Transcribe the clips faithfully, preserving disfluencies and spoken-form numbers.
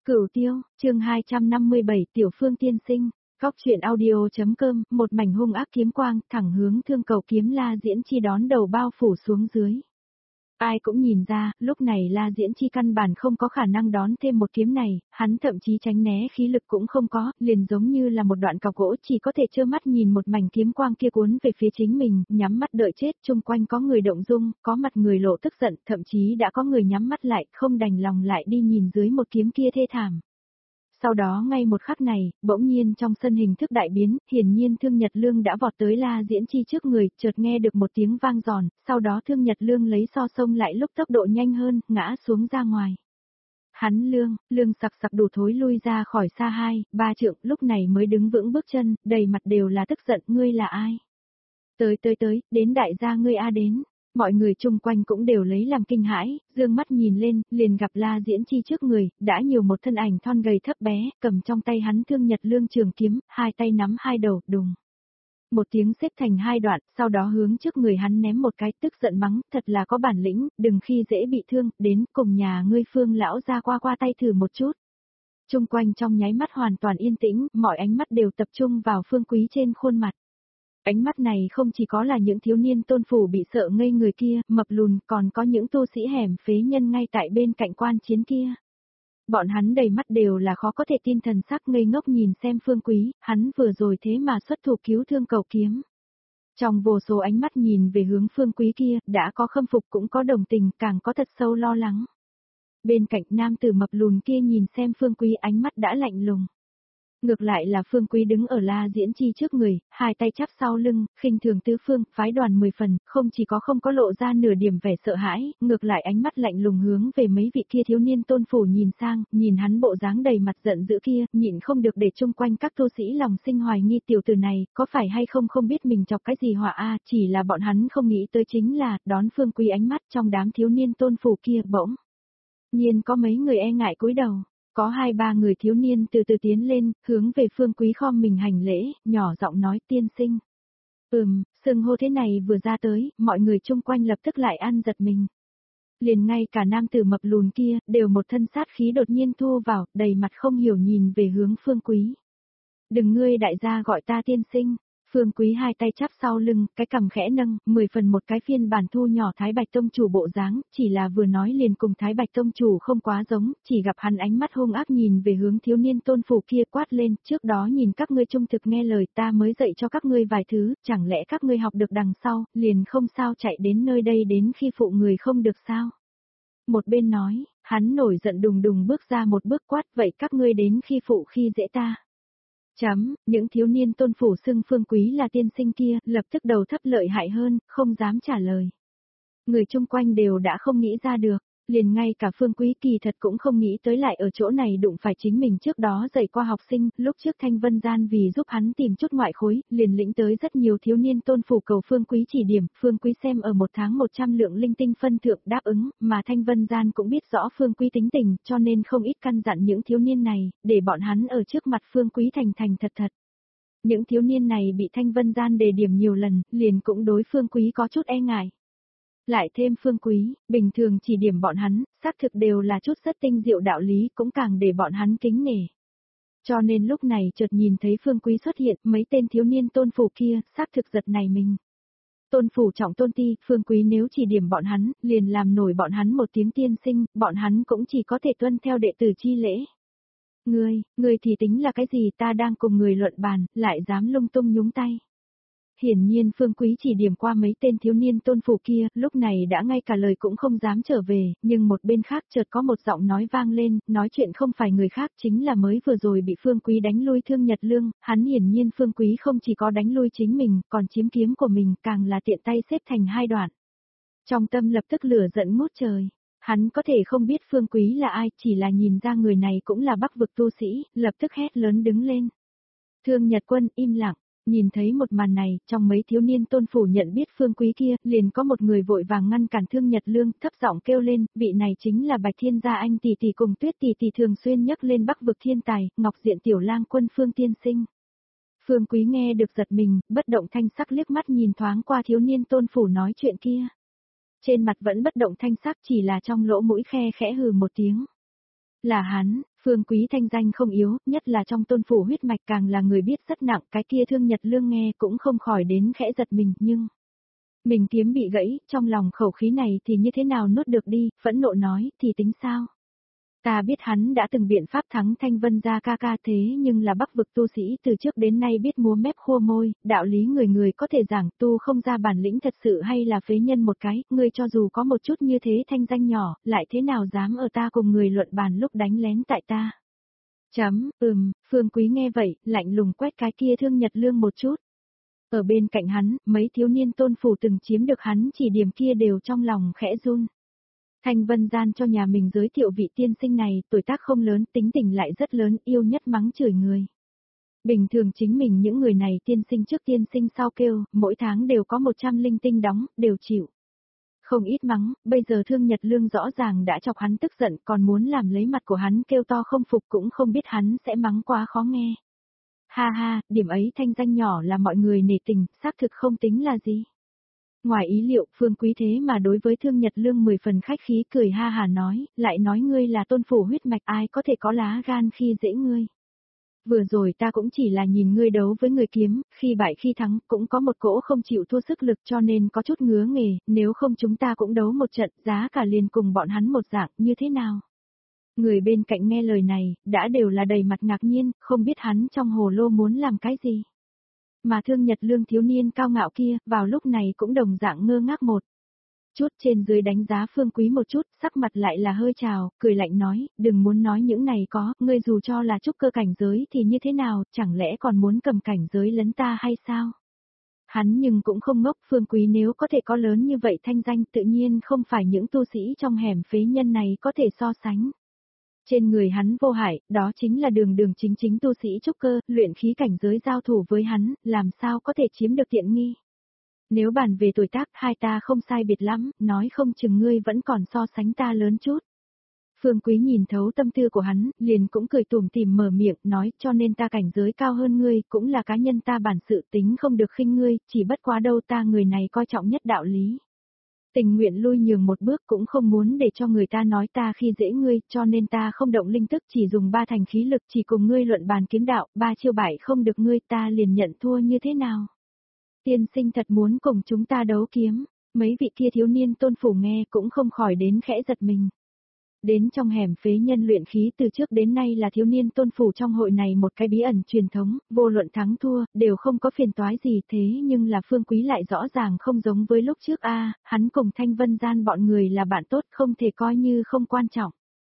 Cửu Tiêu, chương hai trăm năm mươi bảy Tiểu Phương tiên sinh, góc truyện audio.com, một mảnh hung ác kiếm quang, thẳng hướng Thương Cầu kiếm La Diễn Chi đón đầu bao phủ xuống dưới. Ai cũng nhìn ra, lúc này La Diễn Chi căn bản không có khả năng đón thêm một kiếm này, hắn thậm chí tránh né khí lực cũng không có, liền giống như là một đoạn cọc gỗ chỉ có thể trơ mắt nhìn một mảnh kiếm quang kia cuốn về phía chính mình, nhắm mắt đợi chết, chung quanh có người động dung, có mặt người lộ tức giận, thậm chí đã có người nhắm mắt lại, không đành lòng lại đi nhìn dưới một kiếm kia thê thảm. Sau đó ngay một khắc này, bỗng nhiên trong sân hình thức đại biến, hiển nhiên Thương Nhật Lương đã vọt tới La Diễn Chi trước người, chợt nghe được một tiếng vang giòn, sau đó Thương Nhật Lương lấy so sông lại lúc tốc độ nhanh hơn, ngã xuống ra ngoài. Hắn Lương, Lương sặc sặc đủ thối lui ra khỏi xa hai, ba trượng, lúc này mới đứng vững bước chân, đầy mặt đều là tức giận, ngươi là ai? Tới tới tới, đến đại gia ngươi a đến. Mọi người chung quanh cũng đều lấy làm kinh hãi, dương mắt nhìn lên, liền gặp La Diễn Chi trước người, đã nhiều một thân ảnh thon gầy thấp bé, cầm trong tay hắn Thương Nhật Lương trường kiếm, hai tay nắm hai đầu, đùng. Một tiếng xếp thành hai đoạn, sau đó hướng trước người hắn ném một cái, tức giận mắng, thật là có bản lĩnh, đừng khi dễ bị thương, đến cùng nhà ngươi Phương lão ra qua qua tay thử một chút. Chung quanh trong nháy mắt hoàn toàn yên tĩnh, mọi ánh mắt đều tập trung vào Phương Quý trên khuôn mặt. Ánh mắt này không chỉ có là những thiếu niên tôn phủ bị sợ ngây người kia, mập lùn, còn có những tu sĩ hẻm phế nhân ngay tại bên cạnh quan chiến kia. Bọn hắn đầy mắt đều là khó có thể tin thần sắc ngây ngốc nhìn xem Phương Quý, hắn vừa rồi thế mà xuất thủ cứu Thương Cầu kiếm. Trong vô số ánh mắt nhìn về hướng Phương Quý kia, đã có khâm phục cũng có đồng tình, càng có thật sâu lo lắng. Bên cạnh nam tử mập lùn kia nhìn xem Phương Quý ánh mắt đã lạnh lùng. Ngược lại là Phương Quý đứng ở La Diễn Chi trước người, hai tay chắp sau lưng, khinh thường tứ phương, phái đoàn mười phần, không chỉ có không có lộ ra nửa điểm vẻ sợ hãi, ngược lại ánh mắt lạnh lùng hướng về mấy vị kia thiếu niên tôn phủ nhìn sang, nhìn hắn bộ dáng đầy mặt giận dữ kia, nhịn không được để chung quanh các tu sĩ lòng sinh hoài nghi tiểu tử này, có phải hay không không biết mình chọc cái gì họa a, chỉ là bọn hắn không nghĩ tới chính là, đón Phương Quý ánh mắt trong đám thiếu niên tôn phủ kia bỗng nhiên có mấy người e ngại cúi đầu. Có hai ba người thiếu niên từ từ tiến lên, hướng về Phương Quý khom mình hành lễ, nhỏ giọng nói tiên sinh. Ừm, xưng hô thế này vừa ra tới, mọi người chung quanh lập tức lại ăn giật mình. Liền ngay cả nam tử mập lùn kia, đều một thân sát khí đột nhiên thu vào, đầy mặt không hiểu nhìn về hướng Phương Quý. Đừng ngươi đại gia gọi ta tiên sinh. Phương Quý hai tay chắp sau lưng, cái cằm khẽ nâng, mười phần một cái phiên bản thu nhỏ Thái Bạch Tông Chủ bộ dáng, chỉ là vừa nói liền cùng Thái Bạch Tông Chủ không quá giống, chỉ gặp hắn ánh mắt hung ác nhìn về hướng thiếu niên tôn phủ kia quát lên, trước đó nhìn các ngươi trung thực nghe lời ta mới dạy cho các ngươi vài thứ, chẳng lẽ các ngươi học được đằng sau, liền không sao chạy đến nơi đây đến khi phụ người không được sao? Một bên nói, hắn nổi giận đùng đùng bước ra một bước quát, vậy các ngươi đến khi phụ khi dễ ta. Chấm, những thiếu niên tôn phủ xưng Phương Quý là tiên sinh kia, lập tức đầu thấp lợi hại hơn, không dám trả lời. Người chung quanh đều đã không nghĩ ra được, liền ngay cả Phương Quý kỳ thật cũng không nghĩ tới lại ở chỗ này đụng phải chính mình trước đó dạy qua học sinh, lúc trước Thanh Vân Gian vì giúp hắn tìm chút ngoại khối, liền lĩnh tới rất nhiều thiếu niên tôn phủ cầu Phương Quý chỉ điểm, Phương Quý xem ở một tháng một trăm lượng linh tinh phân thượng đáp ứng, mà Thanh Vân Gian cũng biết rõ Phương Quý tính tình, cho nên không ít căn dặn những thiếu niên này, để bọn hắn ở trước mặt Phương Quý thành thành thật thật. Những thiếu niên này bị Thanh Vân Gian đề điểm nhiều lần, liền cũng đối Phương Quý có chút e ngại. Lại thêm Phương Quý, bình thường chỉ điểm bọn hắn, xác thực đều là chút rất tinh diệu đạo lý cũng càng để bọn hắn kính nể. Cho nên lúc này chợt nhìn thấy Phương Quý xuất hiện, mấy tên thiếu niên tôn phủ kia, xác thực giật này mình. Tôn phủ trọng tôn ti, Phương Quý nếu chỉ điểm bọn hắn, liền làm nổi bọn hắn một tiếng tiên sinh, bọn hắn cũng chỉ có thể tuân theo đệ tử chi lễ. Ngươi, ngươi thì tính là cái gì, ta đang cùng người luận bàn, lại dám lung tung nhúng tay. Hiển nhiên Phương Quý chỉ điểm qua mấy tên thiếu niên tôn phủ kia, lúc này đã ngay cả lời cũng không dám trở về, nhưng một bên khác chợt có một giọng nói vang lên, nói chuyện không phải người khác chính là mới vừa rồi bị Phương Quý đánh lui Thương Nhật Lương, hắn hiển nhiên Phương Quý không chỉ có đánh lui chính mình, còn chiếm kiếm của mình, càng là tiện tay xếp thành hai đoạn. Trong tâm lập tức lửa giận ngút trời, hắn có thể không biết Phương Quý là ai, chỉ là nhìn ra người này cũng là Bắc vực tu sĩ, lập tức hét lớn đứng lên. Thương Nhật Quân im lặng. Nhìn thấy một màn này, trong mấy thiếu niên tôn phủ nhận biết Phương Quý kia, liền có một người vội vàng ngăn cản Thương Nhật Lương, thấp giọng kêu lên, vị này chính là Bạch Thiên Gia anh tỷ tỷ cùng Tuyết tỷ tỷ thường xuyên nhắc lên Bắc vực thiên tài, Ngọc Diện tiểu lang quân Phương tiên sinh. Phương Quý nghe được giật mình, bất động thanh sắc liếc mắt nhìn thoáng qua thiếu niên tôn phủ nói chuyện kia. Trên mặt vẫn bất động thanh sắc, chỉ là trong lỗ mũi khe khẽ hừ một tiếng. Là hắn, Phương Quý thanh danh không yếu, nhất là trong Tôn phủ huyết mạch càng là người biết rất nặng, cái kia Thương Nhật Lương nghe cũng không khỏi đến khẽ giật mình, nhưng mình kiếm bị gãy, trong lòng khẩu khí này thì như thế nào nuốt được đi, phẫn nộ nói, thì tính sao? Ta biết hắn đã từng biện pháp thắng Thanh Vân gia ca ca thế nhưng là Bắc vực tu sĩ từ trước đến nay biết múa mép khua môi, đạo lý người người có thể giảng tu không ra bản lĩnh thật sự hay là phế nhân một cái, ngươi cho dù có một chút như thế thanh danh nhỏ, lại thế nào dám ở ta cùng người luận bàn lúc đánh lén tại ta. Chấm, ừm, Phương Quý nghe vậy, lạnh lùng quét cái kia Thương Nhật Lương một chút. Ở bên cạnh hắn, mấy thiếu niên Tôn phủ từng chiếm được hắn chỉ điểm kia đều trong lòng khẽ run. Thanh Vân gian cho nhà mình giới thiệu vị tiên sinh này, tuổi tác không lớn, tính tình lại rất lớn, yêu nhất mắng chửi người. Bình thường chính mình những người này tiên sinh trước tiên sinh sau kêu, mỗi tháng đều có một trăm linh tinh đóng, đều chịu. Không ít mắng, bây giờ Thương Nhật Lương rõ ràng đã chọc hắn tức giận, còn muốn làm lấy mặt của hắn kêu to không phục cũng không biết hắn sẽ mắng quá khó nghe. Ha ha, điểm ấy thanh danh nhỏ là mọi người nể tình, xác thực không tính là gì. Ngoài ý liệu, Phương Quý thế mà đối với Thương Nhật Lương mười phần khách khí cười ha hà nói, lại nói ngươi là Tôn phủ huyết mạch ai có thể có lá gan khi dễ ngươi. Vừa rồi ta cũng chỉ là nhìn ngươi đấu với người kiếm, khi bại khi thắng, cũng có một cỗ không chịu thua sức lực cho nên có chút ngứa nghề, nếu không chúng ta cũng đấu một trận, giá cả liền cùng bọn hắn một dạng, như thế nào? Người bên cạnh nghe lời này, đã đều là đầy mặt ngạc nhiên, không biết hắn trong hồ lô muốn làm cái gì. Mà Thương Nhật Lương thiếu niên cao ngạo kia, vào lúc này cũng đồng dạng ngơ ngác một chút trên dưới đánh giá Phương Quý một chút, sắc mặt lại là hơi trào, cười lạnh nói, đừng muốn nói những này có, ngươi dù cho là trúc cơ cảnh giới thì như thế nào, chẳng lẽ còn muốn cầm cảnh giới lấn ta hay sao? Hắn nhưng cũng không ngốc, Phương Quý nếu có thể có lớn như vậy thanh danh tự nhiên không phải những tu sĩ trong hẻm phế nhân này có thể so sánh. Trên người hắn vô hại, đó chính là đường đường chính chính tu sĩ trúc cơ, luyện khí cảnh giới giao thủ với hắn, làm sao có thể chiếm được tiện nghi. Nếu bàn về tuổi tác hai ta không sai biệt lắm, nói không chừng ngươi vẫn còn so sánh ta lớn chút. Phương Quý nhìn thấu tâm tư của hắn, liền cũng cười tủm tỉm mở miệng, nói cho nên ta cảnh giới cao hơn ngươi, cũng là cá nhân ta bản sự tính không được khinh ngươi, chỉ bất quá đâu ta người này coi trọng nhất đạo lý. Tình nguyện lui nhường một bước cũng không muốn để cho người ta nói ta khi dễ ngươi, cho nên ta không động linh tức chỉ dùng ba thành khí lực chỉ cùng ngươi luận bàn kiếm đạo, ba chiêu bại không được ngươi ta liền nhận thua như thế nào. Tiên sinh thật muốn cùng chúng ta đấu kiếm, mấy vị kia thiếu niên Tôn phủ nghe cũng không khỏi đến khẽ giật mình. Đến trong hẻm phế nhân luyện khí từ trước đến nay là thiếu niên Tôn phủ trong hội này một cái bí ẩn truyền thống, vô luận thắng thua, đều không có phiền toái gì thế nhưng là Phương Quý lại rõ ràng không giống với lúc trước a hắn cùng Thanh Vân gian bọn người là bạn tốt không thể coi như không quan trọng.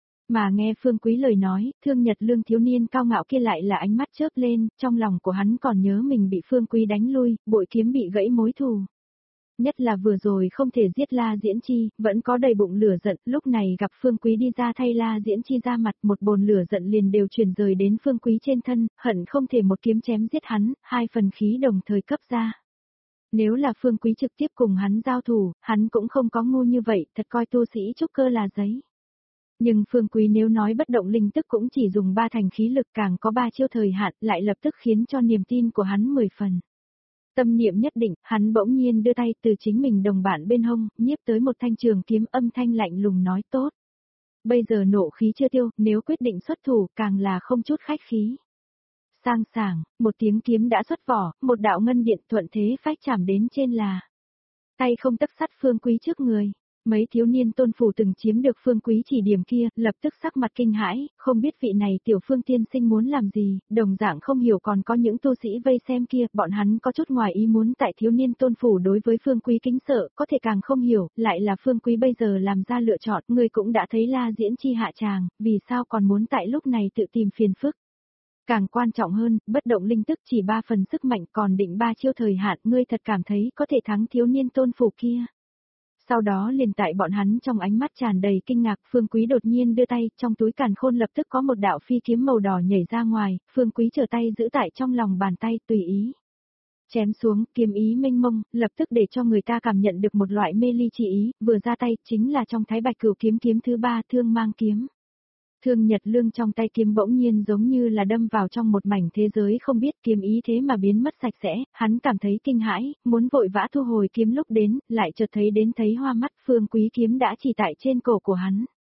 Mà nghe Phương Quý lời nói, Thương Nhật Lương thiếu niên cao ngạo kia lại là ánh mắt chớp lên, trong lòng của hắn còn nhớ mình bị Phương Quý đánh lui, bội kiếm bị gãy mối thù. Nhất là vừa rồi không thể giết La Diễn Chi, vẫn có đầy bụng lửa giận, lúc này gặp Phương Quý đi ra thay La Diễn Chi ra mặt, một bồn lửa giận liền đều truyền rời đến Phương Quý trên thân, hận không thể một kiếm chém giết hắn, hai phần khí đồng thời cấp ra. Nếu là Phương Quý trực tiếp cùng hắn giao thủ, hắn cũng không có ngu như vậy, thật coi tu sĩ trúc cơ là giấy. Nhưng Phương Quý nếu nói bất động linh tức cũng chỉ dùng ba thành khí lực càng có ba chiêu thời hạn lại lập tức khiến cho niềm tin của hắn mười phần. Tâm niệm nhất định, hắn bỗng nhiên đưa tay từ chính mình đồng bạn bên hông, nhiếp tới một thanh trường kiếm âm thanh lạnh lùng nói tốt. Bây giờ nộ khí chưa tiêu, nếu quyết định xuất thủ càng là không chút khách khí. Sang sảng, một tiếng kiếm đã xuất vỏ, một đạo ngân điện thuận thế phách chạm đến trên là. Tay không tấc sắt Phương Quý trước người. Mấy thiếu niên Tôn phủ từng chiếm được Phương Quý chỉ điểm kia, lập tức sắc mặt kinh hãi, không biết vị này tiểu Phương tiên sinh muốn làm gì, đồng dạng không hiểu còn có những tu sĩ vây xem kia, bọn hắn có chút ngoài ý muốn tại thiếu niên Tôn phủ đối với Phương Quý kính sợ, có thể càng không hiểu, lại là Phương Quý bây giờ làm ra lựa chọn, người cũng đã thấy La Diễn Chi hạ tràng, vì sao còn muốn tại lúc này tự tìm phiền phức. Càng quan trọng hơn, bất động linh tức chỉ ba phần sức mạnh còn định ba chiêu thời hạn, ngươi thật cảm thấy có thể thắng thiếu niên Tôn phủ kia. Sau đó liền tại bọn hắn trong ánh mắt tràn đầy kinh ngạc, Phương Quý đột nhiên đưa tay, trong túi càn khôn lập tức có một đạo phi kiếm màu đỏ nhảy ra ngoài, Phương Quý trở tay giữ tại trong lòng bàn tay, tùy ý. Chém xuống, kiếm ý mênh mông, lập tức để cho người ta cảm nhận được một loại mê ly chỉ ý, vừa ra tay, chính là trong Thái Bạch Cửu kiếm kiếm thứ ba, Thương Mang kiếm. Thương Nhật Lương trong tay kiếm bỗng nhiên giống như là đâm vào trong một mảnh thế giới không biết kiếm ý thế mà biến mất sạch sẽ, hắn cảm thấy kinh hãi, muốn vội vã thu hồi kiếm lúc đến, lại chợt thấy đến thấy hoa mắt Phương Quý kiếm đã chỉ tại trên cổ của hắn.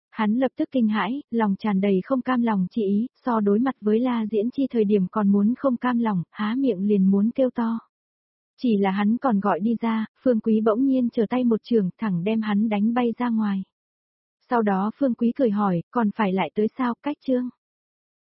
Hắn lập tức kinh hãi, lòng tràn đầy không cam lòng chi ý, so đối mặt với La Diễn Chi thời điểm còn muốn không cam lòng, há miệng liền muốn kêu to. Chỉ là hắn còn gọi đi ra, Phương Quý bỗng nhiên trở tay một trường thẳng đem hắn đánh bay ra ngoài. Sau đó Phương Quý cười hỏi, còn phải lại tới sao, cách trương?